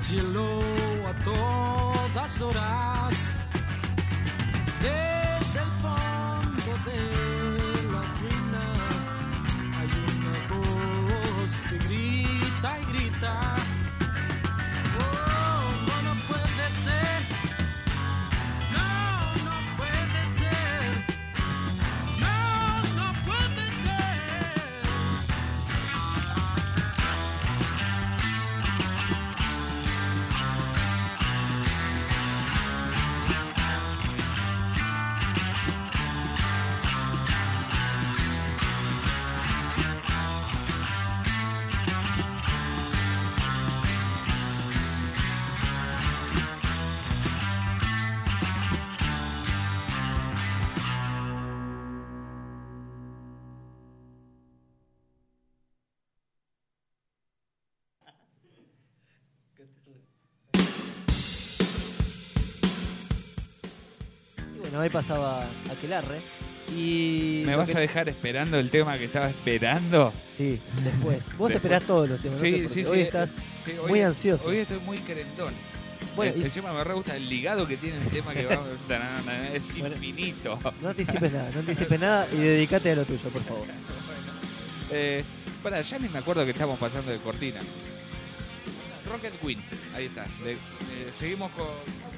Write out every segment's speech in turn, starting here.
cielo a todas horas. Desde el fondo de las ruinas hay una voz que grita y grita. Oh, no, no puede ser. No, no puede ser. No, no puede ser. Bueno, ahí pasaba Aquelarre. Y ¿Me vas a dejar esperando el tema que estaba esperando? Sí, después. Vos esperás todos los temas, Sí, no sé por sí, qué. sí. Hoy estás Sí, muy ansioso. Hoy estoy muy querendón. Bueno, y- Encima me re gusta el ligado que tiene el tema que va. Es Bueno. infinito. No anticipes nada, no anticipes nada y dedicate a lo tuyo, por favor. Para, ya ni me acuerdo que estamos pasando de cortina. Rocket Queen, ahí está. Seguimos con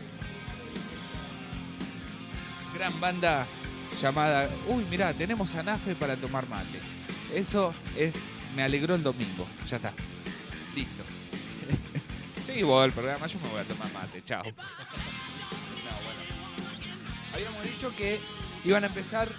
gran banda llamada. Uy, mirá, tenemos a Nafe para tomar mate. Eso es. Me alegró el domingo. Ya está. Listo. Seguí vos el programa, yo me voy a tomar mate. Chao. No, bueno. Habíamos dicho que iban a empezar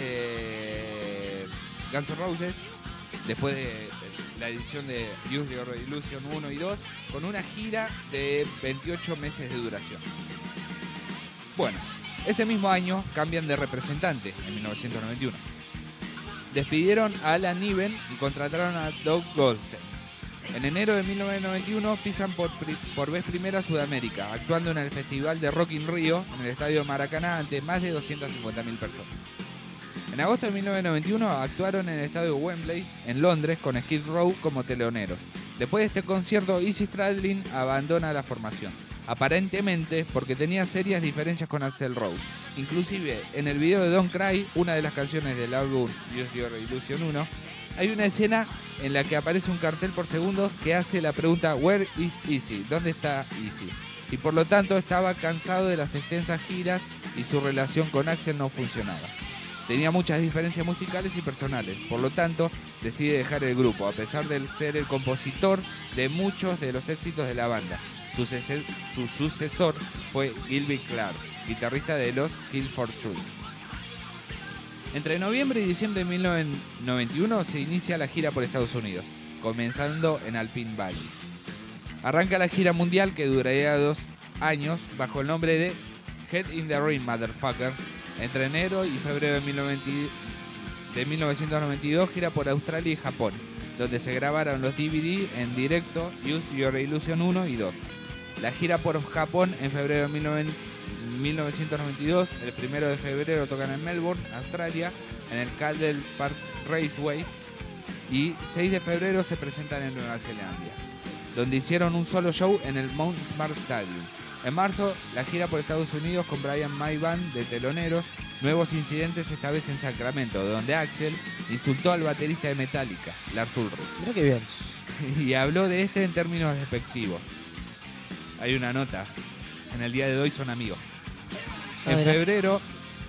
Guns N' Roses después de la edición de Use Your Illusion 1 y 2 con una gira de 28 meses de duración. Bueno, ese mismo año cambian de representante en 1991. Despidieron a Alan Niven y contrataron a Doug Goldstein. En enero de 1991 pisan por vez primera Sudamérica, actuando en el Festival de Rock in Rio en el Estadio Maracaná ante más de 250.000 personas. En agosto de 1991 actuaron en el Estadio Wembley, en Londres, con Skid Row como teloneros. Después de este concierto, Izzy Stradlin abandona la formación, aparentemente porque tenía serias diferencias con Axl Rose. Inclusive, en el video de Don't Cry, una de las canciones del álbum Use Your Illusion 1, hay una escena en la que aparece un cartel por segundos que hace la pregunta ¿Where is Izzy? ¿Dónde está Izzy? Y por lo tanto estaba cansado de las extensas giras y su relación con Axl no funcionaba. Tenía muchas diferencias musicales y personales, por lo tanto decide dejar el grupo, a pesar de ser el compositor de muchos de los éxitos de la banda. Su sucesor fue Gilby Clarke, guitarrista de los Kill for Truth. Entre noviembre y diciembre de 1991 se inicia la gira por Estados Unidos, comenzando en Alpine Valley. Arranca la gira mundial que duraría 2 años bajo el nombre de Head in the Ring, Motherfucker. Entre enero y febrero de 1992 gira por Australia y Japón, donde se grabaron los DVD en directo Use Your Illusion 1 y 2. La gira por Japón en febrero de 1992, el 1 de febrero tocan en Melbourne, Australia, en el Cadel Park Raceway, y 6 de febrero se presentan en Nueva Zelanda, donde hicieron un solo show en el Mount Smart Stadium. En marzo, la gira por Estados Unidos con Brian May Band de teloneros, nuevos incidentes esta vez en Sacramento, donde Axl insultó al baterista de Metallica, Lars Ulrich. Mirá qué bien. Y habló de este en términos despectivos. Hay una nota. En el día de hoy son amigos. En Mira. febrero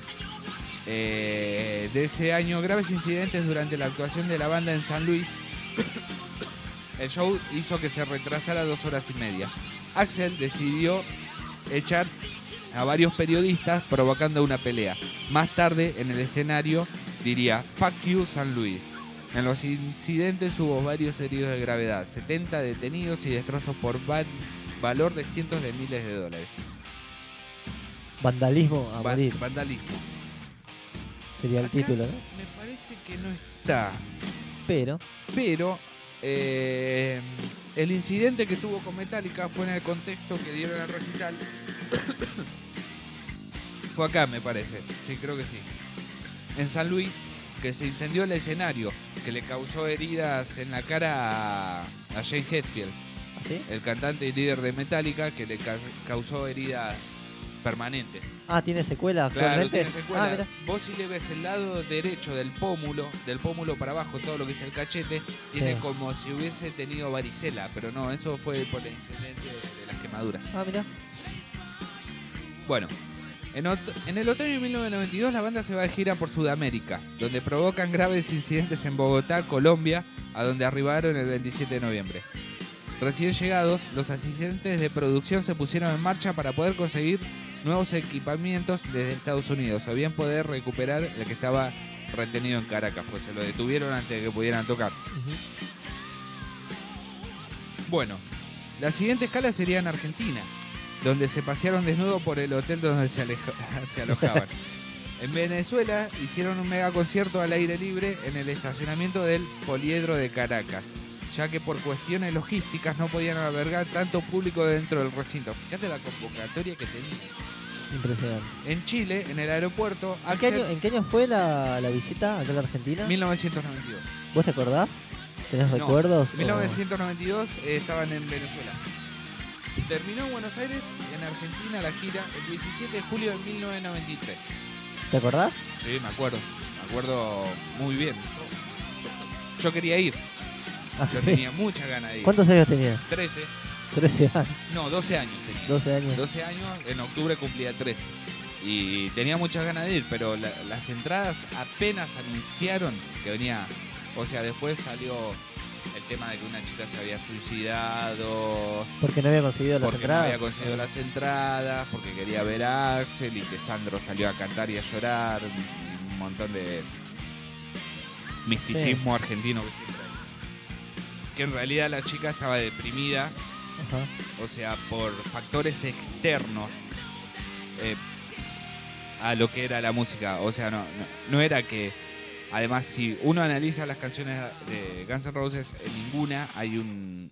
de ese año, graves incidentes durante la actuación de la banda en San Luis. El show hizo que se retrasara 2 horas y media. Axl decidió echar a varios periodistas provocando una pelea. Más tarde, en el escenario, diría "Fuck you, San Luis". En los incidentes hubo varios heridos de gravedad, 70 detenidos y destrozos por valor de cientos de miles de dólares. Vandalismo a morir. Vandalismo. Sería el Acá título, ¿no? Me parece que no está. Pero El incidente que tuvo con Metallica fue en el contexto que dieron al recital. Fue acá, me parece. Sí, creo que sí. En San Luis, que se incendió el escenario, que le causó heridas en la cara a Jane Hetfield. ¿Sí? el cantante y líder de Metallica, que le causó heridas permanentes. Ah, ¿tiene secuela Claro, actualmente? tiene secuela. Ah, mirá. Vos si le ves el lado derecho del pómulo para abajo, todo lo que es el cachete, tiene Sí. como si hubiese tenido varicela, pero no, eso fue por la incidencia de las quemaduras. Ah, mirá. Bueno, en el otoño de 1992 la banda se va de gira por Sudamérica, donde provocan graves incidentes en Bogotá, Colombia, a donde arribaron el 27 de noviembre. Recién llegados, los asistentes de producción se pusieron en marcha para poder conseguir nuevos equipamientos desde Estados Unidos, o bien poder recuperar el que estaba retenido en Caracas, pues se lo detuvieron antes de que pudieran tocar. Ujú. Bueno, la siguiente escala sería en Argentina, donde se pasearon desnudos por el hotel donde se alojaban. En Venezuela hicieron un mega concierto al aire libre en el estacionamiento del Poliedro de Caracas, ya que por cuestiones logísticas no podían albergar tanto público dentro del recinto. Fíjate la convocatoria que tenía. Impresionante. En Chile, en el aeropuerto, ¿En qué año fue la visita acá a la Argentina? 1992. ¿Vos te acordás? ¿Tenés No, recuerdos? 1992 estaban en Venezuela. Terminó en Buenos Aires, en Argentina, la gira el 17 de julio de 1993. ¿Te acordás? Sí, me acuerdo muy bien. Yo quería ir, Ah, yo sí. tenía muchas ganas de ir. ¿Cuántos años tenías? 13, 13 años. no, 12 años tenía. 12 años. 12 años, en octubre cumplía 13. Y tenía muchas ganas de ir, pero las entradas apenas anunciaron que venía. O sea, después salió el tema de que una chica se había suicidado, Porque no había conseguido las porque no entradas. había conseguido las entradas, porque quería ver a Axel y que Sandro salió a cantar y a llorar. Un montón de misticismo argentino que siempre hay. Que en realidad la chica estaba deprimida, Ajá. o sea, por factores externos a lo que era la música. O sea, no era que... Además, si uno analiza las canciones de Guns N' Roses, en ninguna hay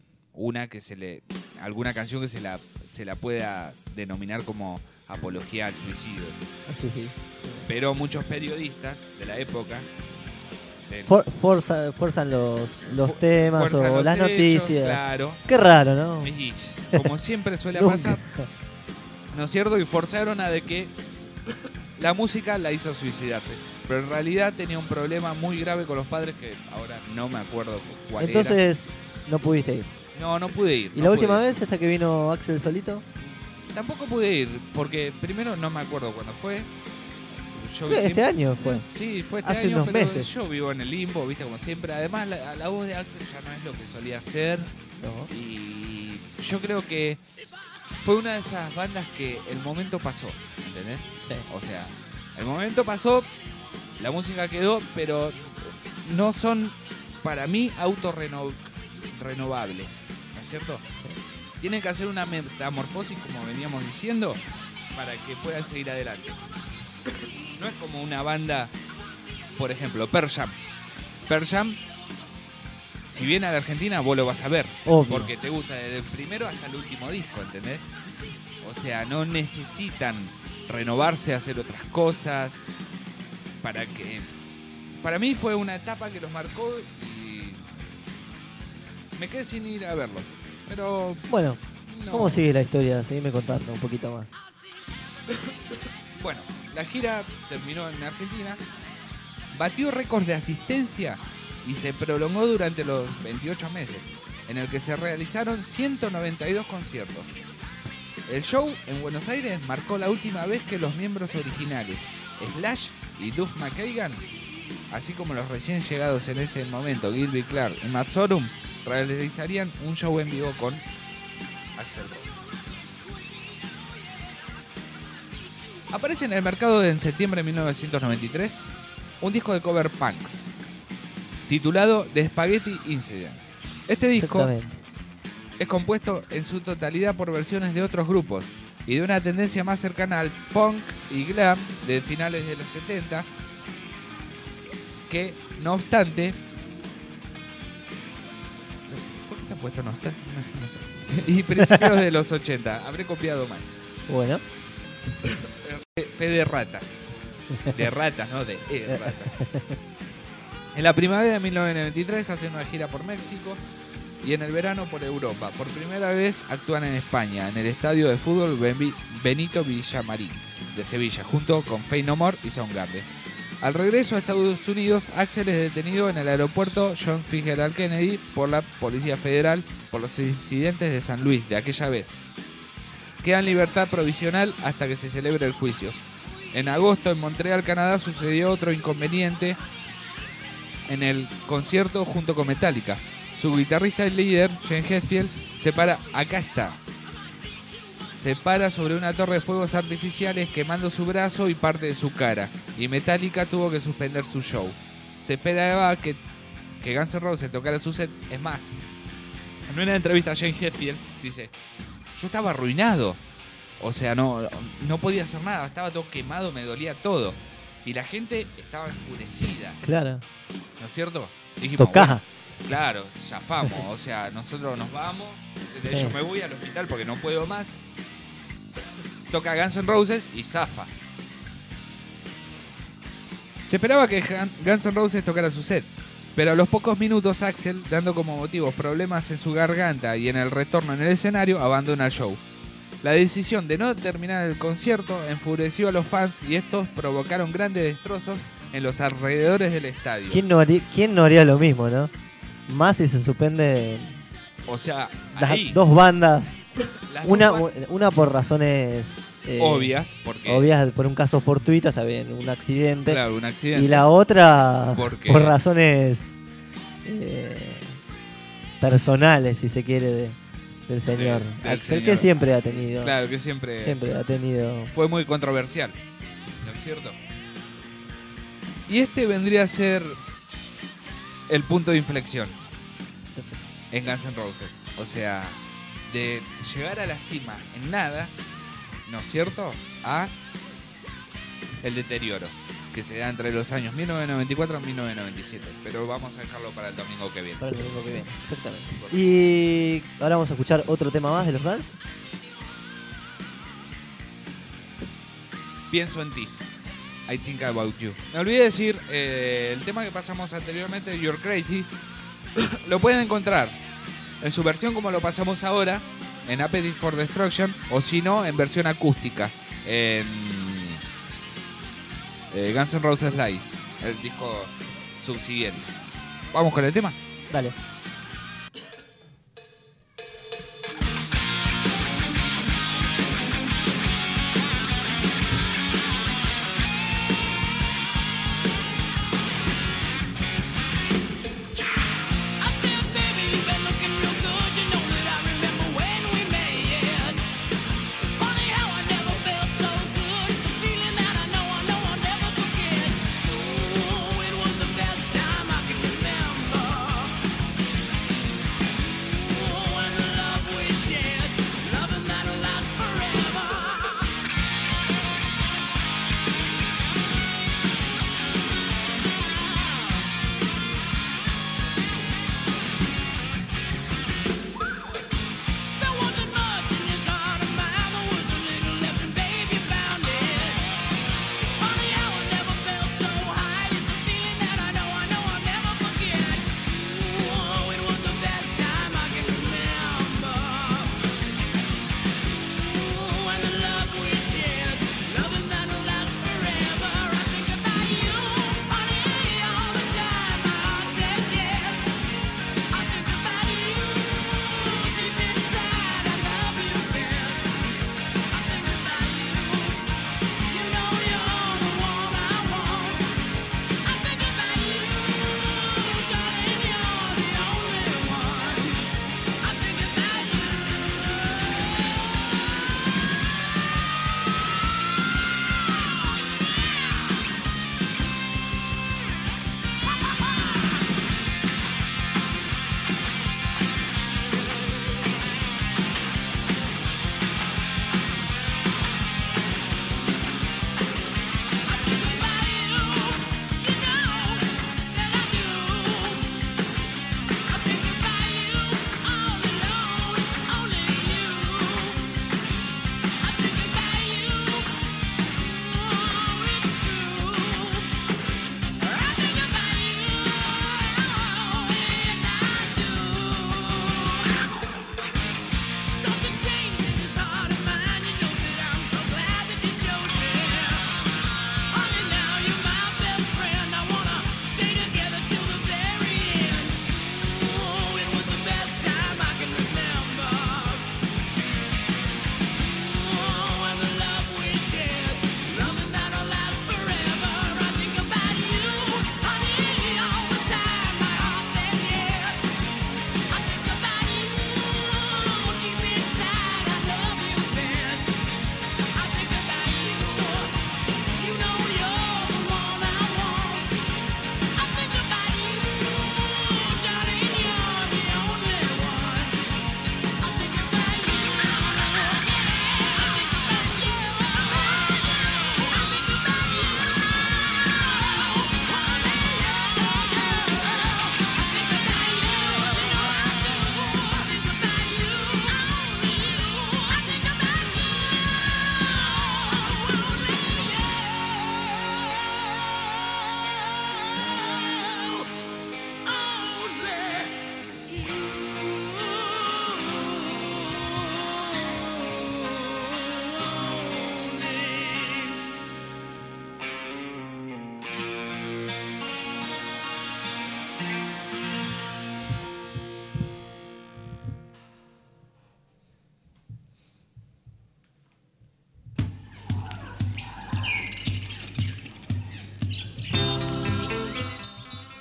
alguna canción que se la pueda denominar como apología al suicidio. Sí, sí. Pero muchos periodistas de la época Fuerzan los temas fuerzan o los las hechos, noticias. claro. Qué raro, ¿no? Y como siempre suele Nunca. pasar, ¿no es cierto? Y forzaron a de que la música la hizo suicidarse. Pero en realidad tenía un problema muy grave con los padres que ahora no me acuerdo cuál era. Entonces, no pudiste ir. No pude ir. ¿Y no la pude última ir. vez, hasta que vino Axel solito? Tampoco pude ir, porque primero no me acuerdo cuándo fue. Yo Este siempre- año fue. Sí, fue este Hace año, unos pero meses. yo vivo en el limbo, viste, como siempre. Además, la voz de Axel ya no es lo que solía ser. No. Y yo creo que fue una de esas bandas que el momento pasó, ¿entendés? Sí. O sea, el momento pasó, la música quedó, pero no son, para mí, renovables, ¿no es cierto? Tienen que hacer una metamorfosis, como veníamos diciendo, para que puedan seguir adelante. No es como una banda, por ejemplo, Pearl Jam. Pearl Jam, si viene a la Argentina, vos lo vas a ver. Obvio. Porque te gusta desde el primero hasta el último disco, ¿entendés? O sea, no necesitan renovarse, hacer otras cosas. Para mí fue una etapa que los marcó y me quedé sin ir a verlos. Pero Bueno, no. ¿cómo sigue la historia? Seguime contando un poquito más. Bueno, la gira terminó en Argentina, batió récords de asistencia y se prolongó durante los 28 meses, en el que se realizaron 192 conciertos. El show en Buenos Aires marcó la última vez que los miembros originales, Slash y Duff McKagan, así como los recién llegados en ese momento, Gilby Clarke y Matt Sorum, realizarían un show en vivo con Axl Rose. Aparece en el mercado en septiembre de 1993 un disco de cover punks titulado The Spaghetti Incident. Este disco Exactamente. es compuesto en su totalidad por versiones de otros grupos y de una tendencia más cercana al punk y glam de finales de los 70, que no obstante... ¿Por qué te han puesto no obstante? No sé. Y principios de los 80. Habré copiado mal. Bueno, Fe de ratas. De ratas, no de ratas. En la primavera de 1993 hacen una gira por México y en el verano por Europa. Por primera vez actúan en España, en el estadio de fútbol Benito Villamarín de Sevilla, junto con Faith No More y Soundgarden. Al regreso a Estados Unidos, Axl es detenido en el aeropuerto John Fitzgerald Kennedy por la Policía Federal por los incidentes de San Luis de aquella vez. Queda en libertad provisional hasta que se celebre el juicio. En agosto, en Montreal, Canadá, sucedió otro inconveniente en el concierto junto con Metallica. Su guitarrista y líder, James Hetfield, se para sobre una torre de fuegos artificiales quemando su brazo y parte de su cara, y Metallica tuvo que suspender su show. Se esperaba que Guns N' Roses tocara su set. Es más, en una entrevista a James Hetfield dice: yo estaba arruinado, o sea, no podía hacer nada, estaba todo quemado, me dolía todo, y la gente estaba enfurecida. Claro. ¿No es cierto? Dijimos, Tocá. bueno, claro, zafamos, o sea, nosotros nos vamos, Sí. yo me voy al hospital porque no puedo más. Toca Guns N' Roses y zafa. Se esperaba que Guns N' Roses tocara su set, pero a los pocos minutos Axl, dando como motivos problemas en su garganta y en el retorno en el escenario, abandona el show. La decisión de no terminar el concierto enfureció a los fans y estos provocaron grandes destrozos en los alrededores del estadio. ¿Quién no haría lo mismo, no? Más si se suspende O sea, las ahí, dos bandas. las Una, dos una por razones obvias, porque obvias, por un caso fortuito, está bien, un accidente. claro, un accidente. Y la otra Porque- por razones personales, si se quiere, del señor del Axl, señor. que siempre ha tenido. Claro, que siempre Siempre ha tenido. fue muy controversial, ¿no es cierto? Y este vendría a ser el punto de inflexión en Guns N' Roses. O sea, de llegar a la cima en nada, ¿no es cierto?, a el deterioro que se da entre los años 1994 y 1997. Pero vamos a dejarlo para el domingo que viene. Para el domingo que viene, exactamente. Y ahora vamos a escuchar otro tema más de los Guns. Pienso en ti. I Think About You. Me olvidé decir, el tema que pasamos anteriormente, You're Crazy, lo pueden encontrar en su versión como lo pasamos ahora, en Appetite for Destruction, o si no, en versión acústica, en Guns N' Roses Live, el disco subsiguiente. ¿Vamos con el tema? Dale. I said, baby, you've been looking real good. You know that I remember when we met. It's funny how I never felt so good. It's a feeling that I know I'll never forget. Ooh, it was the best time I can remember.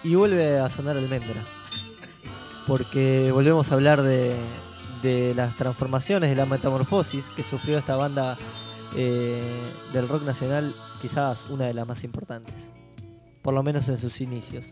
Y vuelve a sonar Almendra. Porque volvemos a hablar de las transformaciones, de la metamorfosis que sufrió esta banda del rock nacional, quizás una de las más importantes, por lo menos en sus inicios.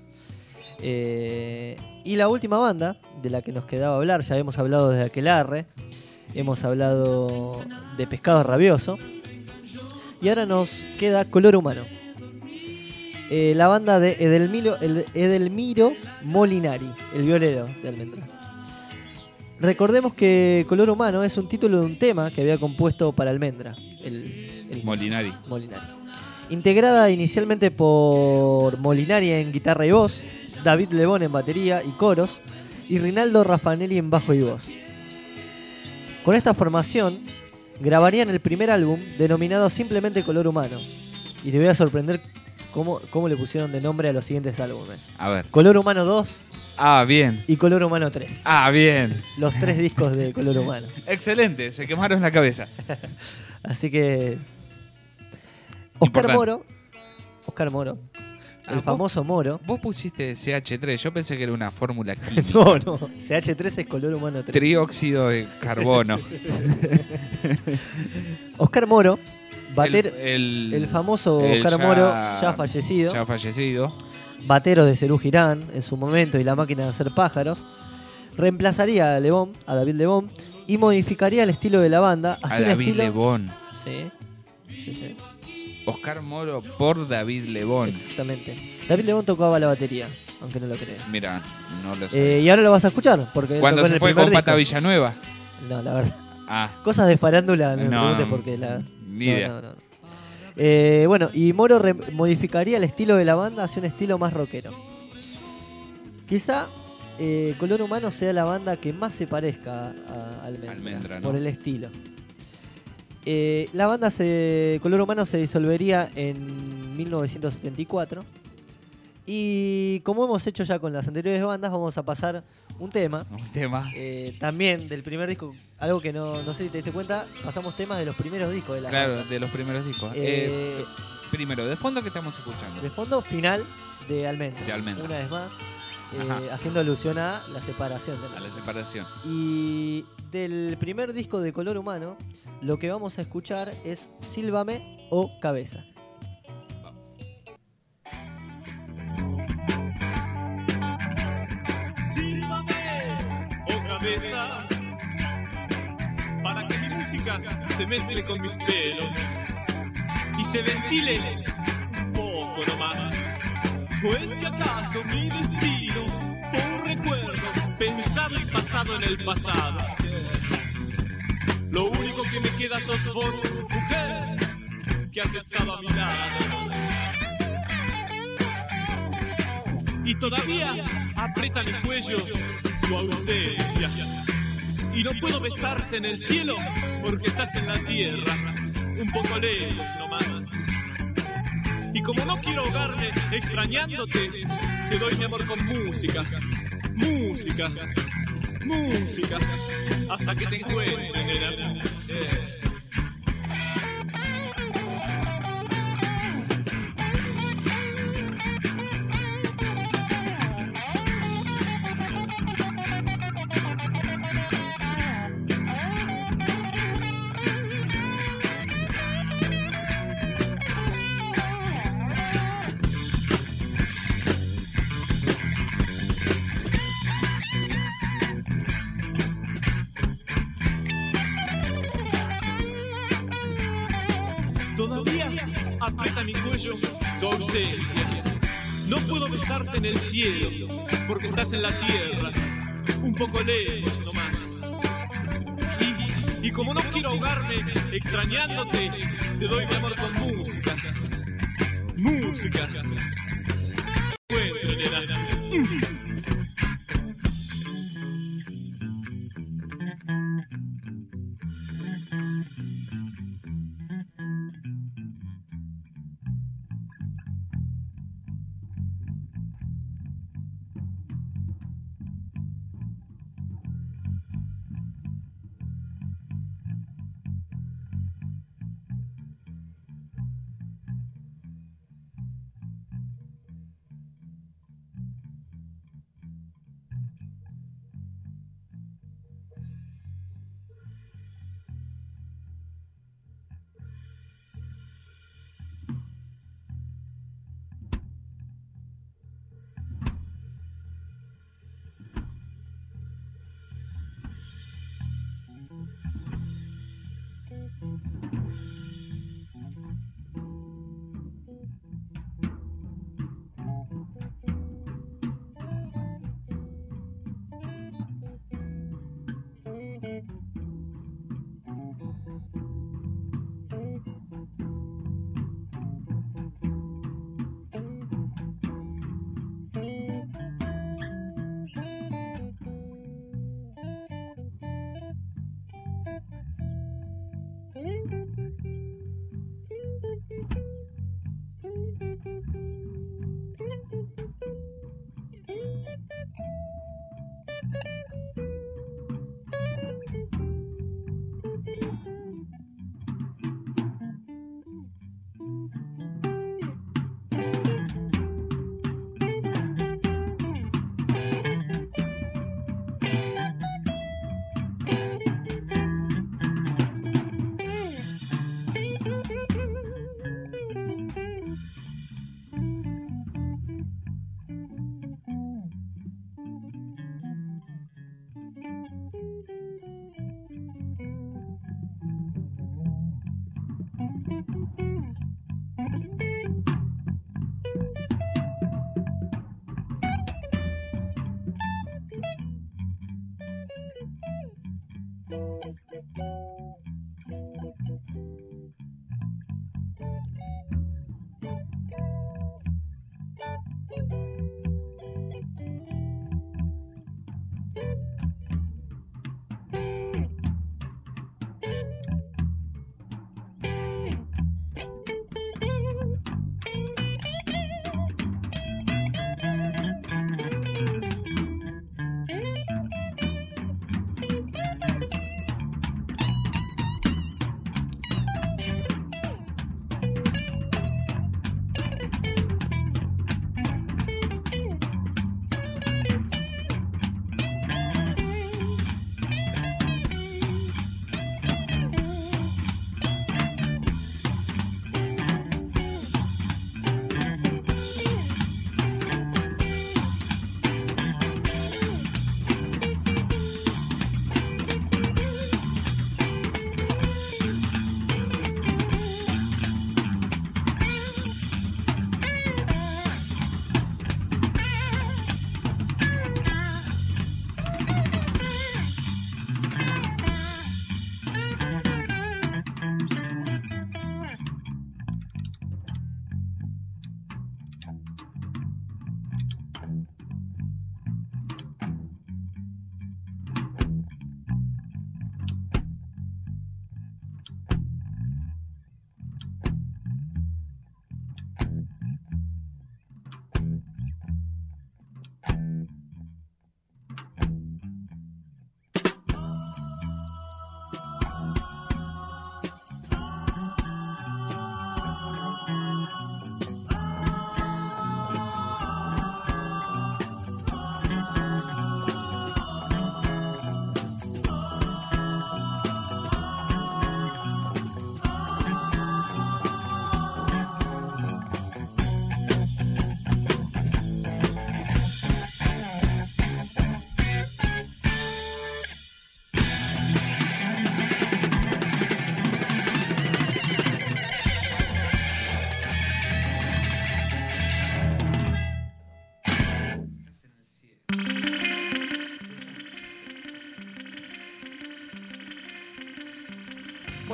Y la última banda de la que nos quedaba hablar, ya hemos hablado de Aquelarre, hemos hablado de Pescado Rabioso, y ahora nos queda Color Humano. La banda de Edelmiro Molinari, el violero de Almendra. Recordemos que Color Humano es un título de un tema que había compuesto para Almendra, el Molinari. Integrada inicialmente por Molinari en guitarra y voz, David Lebón en batería y coros, y Rinaldo Raffanelli en bajo y voz. Con esta formación grabarían el primer álbum denominado simplemente Color Humano. Y te voy a sorprender cómo le pusieron de nombre a los siguientes álbumes. A ver. Color Humano 2 Bien. y Color Humano 3. Bien. Los 3 discos de Color Humano. Excelente, se quemaron la cabeza. Así que Oscar Importante. Moro, el ¿vos? famoso Moro. Vos pusiste CH3, yo pensé que era una fórmula química. No, CH3 es Color Humano 3. Trióxido de carbono. Oscar Moro, el famoso Oscar Moro, ya fallecido, batero de Cerú Girán en su momento y la máquina de hacer pájaros, reemplazaría a David Lebón, y modificaría el estilo de la banda A hacia un David estilo... Lebón. Sí. Oscar Moro por David Lebón. Exactamente. David Lebón tocaba la batería, aunque no lo creas. Mira, no lo sé. Y ahora lo vas a escuchar, porque ¿Cuándo tocó en se el fue primer con Pata disco. Villanueva? No, la verdad. Cosas de farándula, no me No, preguntes porque la... ni idea. No. Bueno, y Moro modificaría el estilo de la banda hacia un estilo más rockero. Quizá Color Humano sea la banda que más se parezca a Almendra, ¿no? por el estilo. La banda Color Humano se disolvería en 1974. Y como hemos hecho ya con las anteriores bandas, vamos a pasar un tema. También del primer disco, algo que no sé si te diste cuenta, pasamos temas de los primeros discos de la banda. Claro, de los primeros discos. Primero, ¿de fondo qué estamos escuchando? De fondo, Final de Almendra. Una vez más, haciendo alusión a la separación. A la separación. Y del primer disco de Color Humano, lo que vamos a escuchar es Sílvame o Cabeza. Sílvame, oh cabeza, para que mi música se mezcle con mis pelos y se ventile un poco nomás. ¿O es que acaso mi destino fue un recuerdo pensado y pasado en el pasado? Lo único que me queda sos vos, mujer, que has estado a mi lado. Y todavía aprieta mi cuello tu ausencia. Y no puedo besarte en el cielo porque estás en la tierra, un poco lejos nomás. Y como no quiero ahogarme extrañándote, te doy mi amor con música, música, música, hasta que te encuentre, nena. Todavía aprieta mi cuello tu ausencia. No puedo besarte en el cielo porque estás en la tierra, un poco lejos nomás. Y como no quiero ahogarme extrañándote, te doy mi amor con música, música. Encuentro, nena.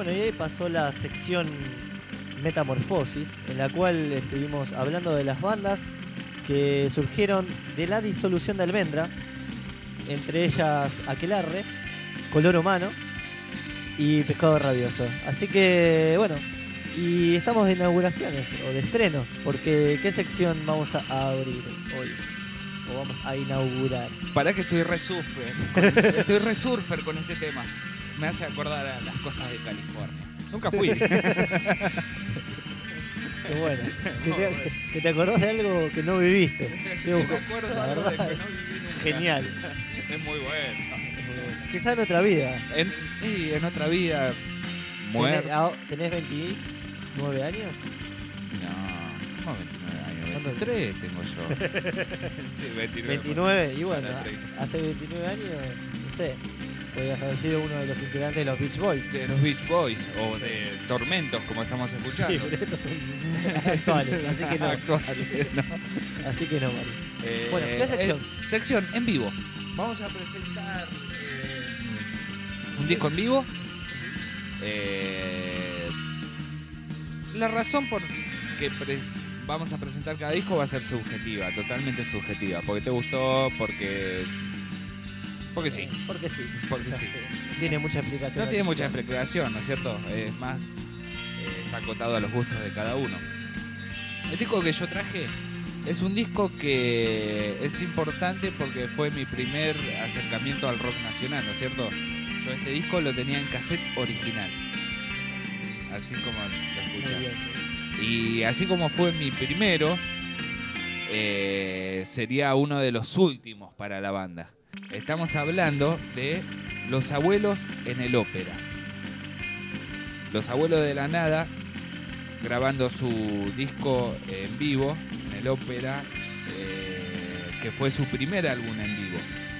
Bueno, y ahí pasó la sección Metamorfosis, en la cual estuvimos hablando de las bandas que surgieron de la disolución de Almendra, entre ellas Aquelarre, Color Humano y Pescado Rabioso. Así que, bueno, y estamos de inauguraciones o de estrenos, porque ¿qué sección vamos a abrir hoy? O vamos a inaugurar. Pará que estoy resurfer. Estoy resurfer con este tema. Me hace acordar a las costas de California. Nunca fui. Qué bueno. Que te acordás de algo que no viviste. Yo me acuerdo de la algo verdad de que no es viví nunca. genial. Es muy bueno. Quizá en otra vida. En otra vida muerto. ¿Tenés 29 años? No, ¿cómo 29 años? ¿Cuánto? 23 tengo yo. Sí, 29. 29, y bueno, Para 30. hace 29 años, no sé, podrías haber sido uno de los integrantes de los Beach Boys. De los Beach Boys o de Tormentos, como estamos escuchando. Sí, pero estos son actuales, así que no. Actuales, no. Así que no, Mari. Bueno, ¿qué sección? Sección en vivo. Vamos a presentar un disco en vivo. La razón por que vamos a presentar cada disco va a ser subjetiva, totalmente subjetiva. Porque te gustó, porque sí. Porque sí. Porque O sea, sí. No tiene mucha explicación. No la tiene mucha sección. explicación, ¿no es cierto? Es más, está acotado a los gustos de cada uno. El disco que yo traje es un disco que es importante porque fue mi primer acercamiento al rock nacional, ¿no es cierto? Yo este disco lo tenía en cassette original, así como lo Muy escuchas. bien. Y así como fue mi primero, sería uno de los últimos para la banda. Estamos hablando de Los Abuelos en el Ópera. Los Abuelos de la Nada, grabando su disco en vivo en el Ópera, que fue su primer álbum en vivo,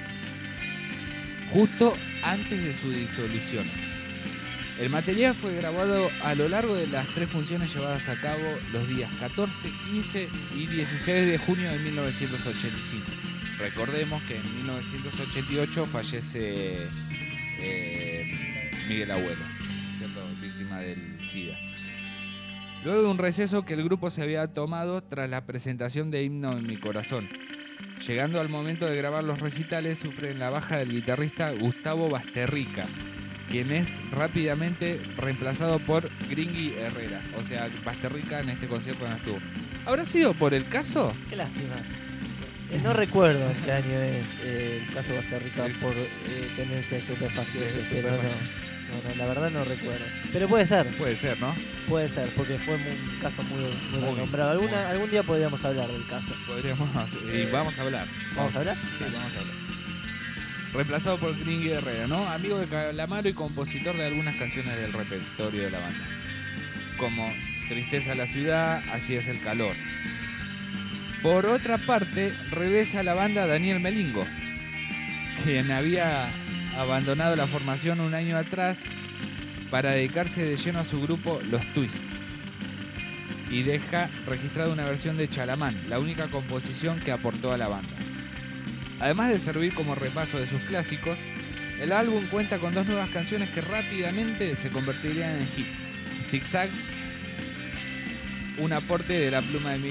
justo antes de su disolución. El material fue grabado a lo largo de las 3 funciones llevadas a cabo los días 14, 15 y 16 de junio de 1985. Recordemos que en 1988 fallece Miguel Abuelo, ¿cierto? Víctima del SIDA. Luego de un receso que el grupo se había tomado tras la presentación de Himno en mi Corazón. Llegando al momento de grabar los recitales, sufren la baja del guitarrista Gustavo Basterrica, quien es rápidamente reemplazado por Gringy Herrera. O sea, Basterrica en este concierto no estuvo. ¿Habrá sido por el caso? Qué lástima. No recuerdo en qué año es el caso Basterrica por tenencia de estupefacientes, pero no, la verdad no recuerdo. Pero puede ser, ¿No? puede ser, porque fue un caso muy Muy, renombrado. muy. Algún día podríamos hablar del caso. Podríamos. Y vamos a hablar. ¿Vamos a hablar? Sí, vamos a hablar. Reemplazado por Gringy Herrera, ¿no? Amigo de Calamaro y compositor de algunas canciones del repertorio de la banda. Como Tristeza a la ciudad, Así es el calor. Por otra parte, regresa a la banda Daniel Melingo, quien había abandonado la formación un año atrás para dedicarse de lleno a su grupo Los Twist. Y deja registrada una versión de Chalamán, la única composición que aportó a la banda. Además de servir como repaso de sus clásicos, el álbum cuenta con 2 nuevas canciones que rápidamente se convertirían en hits. Zigzag, un aporte de la pluma de